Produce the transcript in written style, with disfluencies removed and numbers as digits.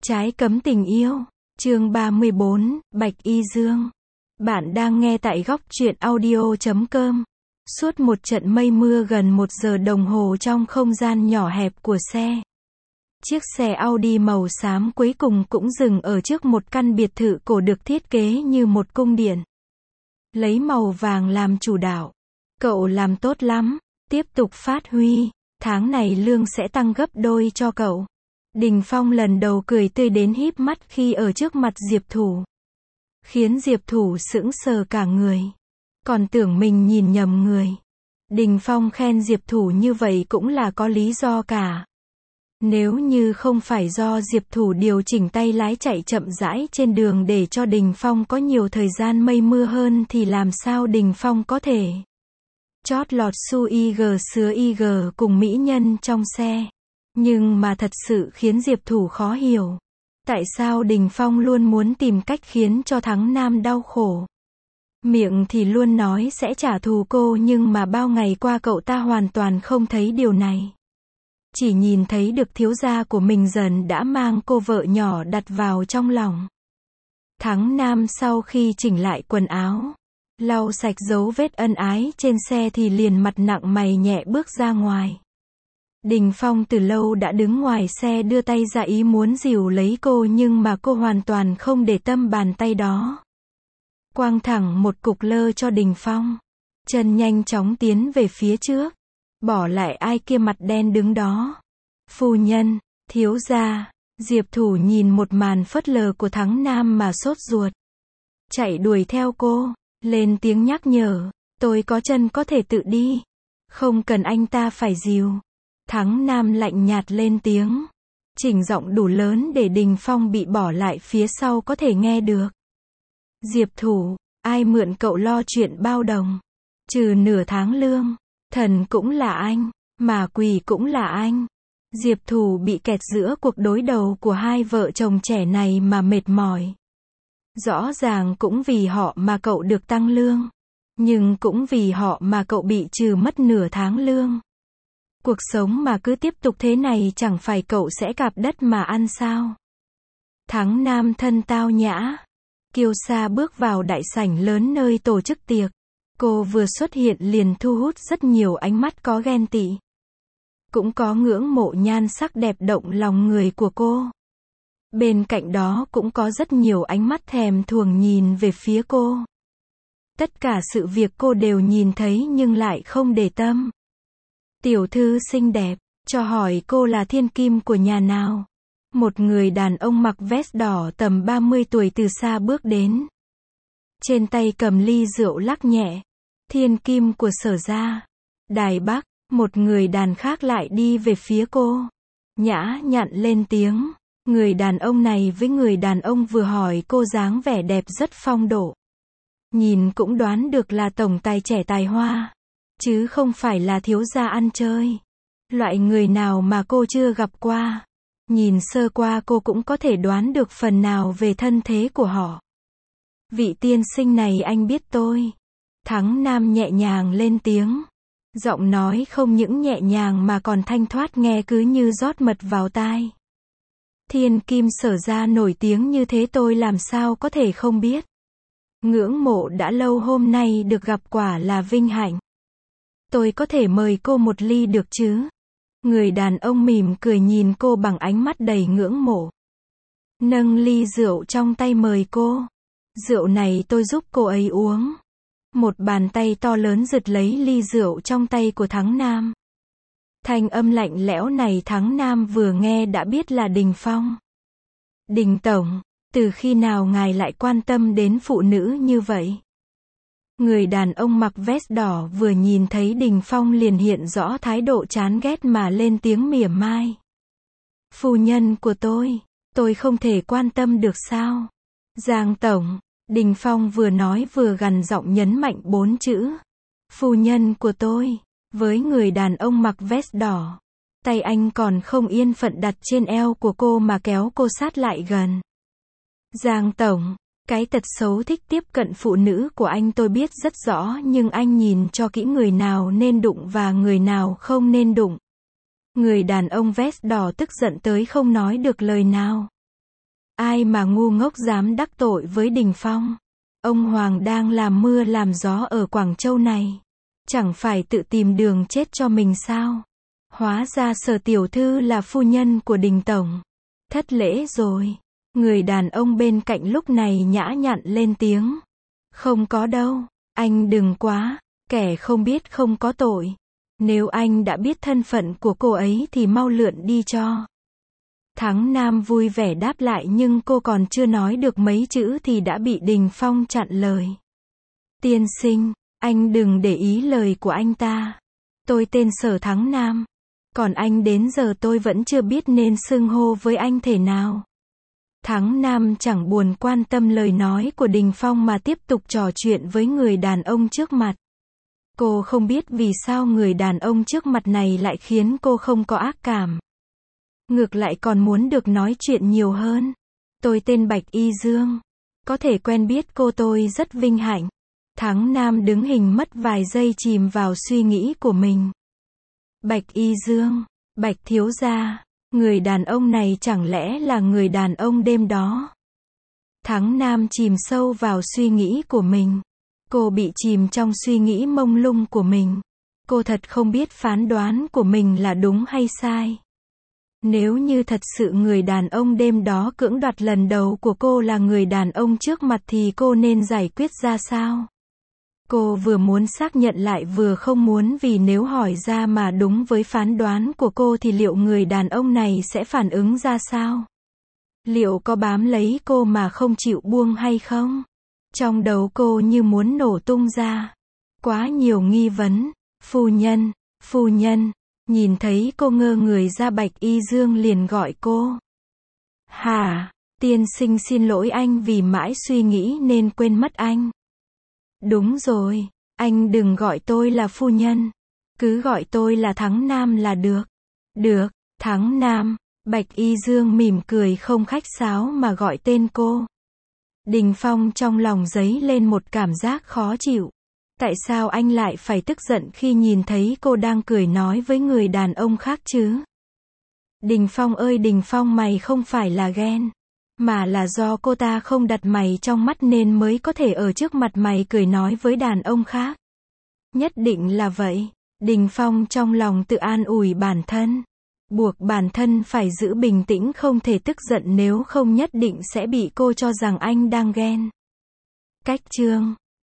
Trái cấm tình yêu. Chương 34, Bạch Y Dương. Bạn đang nghe tại góc truyện audio.com. Suốt một trận mây mưa gần 1 giờ đồng hồ trong không gian nhỏ hẹp của xe. Chiếc xe Audi màu xám cuối cùng cũng dừng ở trước một căn biệt thự cổ được thiết kế như một cung điện. Lấy màu vàng làm chủ đạo. Cậu làm tốt lắm, tiếp tục phát huy, tháng này lương sẽ tăng gấp đôi cho cậu. Đình Phong lần đầu cười tươi đến híp mắt khi ở trước mặt Diệp Thủ. Khiến Diệp Thủ sững sờ cả người. Còn tưởng mình nhìn nhầm người. Đình Phong khen Diệp Thủ như vậy cũng là có lý do cả. Nếu như không phải do Diệp Thủ điều chỉnh tay lái chạy chậm rãi trên đường để cho Đình Phong có nhiều thời gian mây mưa hơn thì làm sao Đình Phong có thể chót lọt su IG sứa IG cùng mỹ nhân trong xe. Nhưng mà thật sự khiến Diệp Thủ khó hiểu. Tại sao Đình Phong luôn muốn tìm cách khiến cho Thắng Nam đau khổ. Miệng thì luôn nói sẽ trả thù cô nhưng mà bao ngày qua cậu ta hoàn toàn không thấy điều này. Chỉ nhìn thấy được thiếu gia của mình dần đã mang cô vợ nhỏ đặt vào trong lòng. Thắng Nam sau khi chỉnh lại quần áo, lau sạch dấu vết ân ái trên xe thì liền mặt nặng mày nhẹ bước ra ngoài. Đình Phong từ lâu đã đứng ngoài xe đưa tay ra ý muốn dìu lấy cô nhưng mà cô hoàn toàn không để tâm bàn tay đó. Quang thẳng một cục lơ cho Đình Phong. Chân nhanh chóng tiến về phía trước. Bỏ lại ai kia mặt đen đứng đó. Phu nhân, thiếu gia. Diệp Thủ nhìn một màn phớt lờ của Thắng Nam mà sốt ruột. Chạy đuổi theo cô, lên tiếng nhắc nhở. Tôi có chân có thể tự đi. Không cần anh ta phải dìu. Thắng Nam lạnh nhạt lên tiếng. Chỉnh giọng đủ lớn để Đình Phong bị bỏ lại phía sau có thể nghe được. Diệp Thủ, ai mượn cậu lo chuyện bao đồng. Trừ nửa tháng lương. Thần cũng là anh. Mà quỷ cũng là anh. Diệp Thủ bị kẹt giữa cuộc đối đầu của hai vợ chồng trẻ này mà mệt mỏi. Rõ ràng cũng vì họ mà cậu được tăng lương. Nhưng cũng vì họ mà cậu bị trừ mất nửa tháng lương. Cuộc sống mà cứ tiếp tục thế này chẳng phải cậu sẽ cạp đất mà ăn sao? Thắng Nam thân tao nhã. Kiêu sa bước vào đại sảnh lớn nơi tổ chức tiệc. Cô vừa xuất hiện liền thu hút rất nhiều ánh mắt có ghen tị. Cũng có ngưỡng mộ nhan sắc đẹp động lòng người của cô. Bên cạnh đó cũng có rất nhiều ánh mắt thèm thuồng nhìn về phía cô. Tất cả sự việc cô đều nhìn thấy nhưng lại không để tâm. Tiểu thư xinh đẹp, cho hỏi cô là thiên kim của nhà nào? Một người đàn ông mặc vest đỏ tầm 30 tuổi từ xa bước đến. Trên tay cầm ly rượu lắc nhẹ. Thiên kim của Sở gia. Đài Bắc, một người đàn khác lại đi về phía cô. Nhã nhặn lên tiếng. Người đàn ông này với người đàn ông vừa hỏi cô dáng vẻ đẹp rất phong độ. Nhìn cũng đoán được là tổng tài trẻ tài hoa. Chứ không phải là thiếu gia ăn chơi. Loại người nào mà cô chưa gặp qua. Nhìn sơ qua cô cũng có thể đoán được phần nào về thân thế của họ. Vị tiên sinh này anh biết tôi. Thắng Nam nhẹ nhàng lên tiếng. Giọng nói không những nhẹ nhàng mà còn thanh thoát nghe cứ như rót mật vào tai. Thiên kim Sở gia nổi tiếng như thế tôi làm sao có thể không biết. Ngưỡng mộ đã lâu hôm nay được gặp quả là vinh hạnh. Tôi có thể mời cô một ly được chứ? Người đàn ông mỉm cười nhìn cô bằng ánh mắt đầy ngưỡng mộ. Nâng ly rượu trong tay mời cô. Rượu này tôi giúp cô ấy uống. Một bàn tay to lớn giật lấy ly rượu trong tay của Thắng Nam. Thanh âm lạnh lẽo này Thắng Nam vừa nghe đã biết là Đình Phong. Đình tổng, từ khi nào ngài lại quan tâm đến phụ nữ như vậy? Người đàn ông mặc vest đỏ vừa nhìn thấy Đình Phong liền hiện rõ thái độ chán ghét mà lên tiếng mỉa mai. Phu nhân của tôi không thể quan tâm được sao? Giang tổng, Đình Phong vừa nói vừa gằn giọng nhấn mạnh 4 chữ. Phu nhân của tôi, với người đàn ông mặc vest đỏ. Tay anh còn không yên phận đặt trên eo của cô mà kéo cô sát lại gần. Giang tổng. Cái tật xấu thích tiếp cận phụ nữ của anh tôi biết rất rõ nhưng anh nhìn cho kỹ người nào nên đụng và người nào không nên đụng. Người đàn ông vest đỏ tức giận tới không nói được lời nào. Ai mà ngu ngốc dám đắc tội với Đình Phong. Ông Hoàng đang làm mưa làm gió ở Quảng Châu này. Chẳng phải tự tìm đường chết cho mình sao? Hóa ra Sở tiểu thư là phu nhân của Đình tổng. Thất lễ rồi. Người đàn ông bên cạnh lúc này nhã nhặn lên tiếng. Không có đâu, anh đừng quá, kẻ không biết không có tội. Nếu anh đã biết thân phận của cô ấy thì mau lượn đi cho. Thắng Nam vui vẻ đáp lại nhưng cô còn chưa nói được mấy chữ thì đã bị Đình Phong chặn lời. Tiên sinh, anh đừng để ý lời của anh ta. Tôi tên Sở Thắng Nam. Còn anh đến giờ tôi vẫn chưa biết nên xưng hô với anh thế nào. Thắng Nam chẳng buồn quan tâm lời nói của Đình Phong mà tiếp tục trò chuyện với người đàn ông trước mặt. Cô không biết vì sao người đàn ông trước mặt này lại khiến cô không có ác cảm. Ngược lại còn muốn được nói chuyện nhiều hơn. Tôi tên Bạch Y Dương. Có thể quen biết cô tôi rất vinh hạnh. Thắng Nam đứng hình mất vài giây chìm vào suy nghĩ của mình. Bạch Y Dương, Bạch thiếu gia, người đàn ông này chẳng lẽ là người đàn ông đêm đó? Thắng Nam chìm sâu vào suy nghĩ của mình. Cô bị chìm trong suy nghĩ mông lung của mình. Cô thật không biết phán đoán của mình là đúng hay sai. Nếu như thật sự người đàn ông đêm đó cưỡng đoạt lần đầu của cô là người đàn ông trước mặt thì cô nên giải quyết ra sao? Cô vừa muốn xác nhận lại vừa không muốn vì nếu hỏi ra mà đúng với phán đoán của cô thì liệu người đàn ông này sẽ phản ứng ra sao? Liệu có bám lấy cô mà không chịu buông hay không? Trong đầu cô như muốn nổ tung ra. Quá nhiều nghi vấn. Phu nhân, nhìn thấy cô ngơ người ra Bạch Y Dương liền gọi cô. Hả, tiên sinh xin lỗi anh vì mãi suy nghĩ nên quên mất anh. Đúng rồi, anh đừng gọi tôi là phu nhân. Cứ gọi tôi là Thắng Nam là được. Được, Thắng Nam. Bạch Y Dương mỉm cười không khách sáo mà gọi tên cô. Đình Phong trong lòng dấy lên một cảm giác khó chịu. Tại sao anh lại phải tức giận khi nhìn thấy cô đang cười nói với người đàn ông khác chứ? Đình Phong ơi Đình Phong, mày không phải là ghen, mà là do cô ta không đặt mày trong mắt nên mới có thể ở trước mặt mày cười nói với đàn ông khác. Nhất định là vậy. Đình Phong trong lòng tự an ủi bản thân. Buộc bản thân phải giữ bình tĩnh không thể tức giận nếu không nhất định sẽ bị cô cho rằng anh đang ghen. Cách chương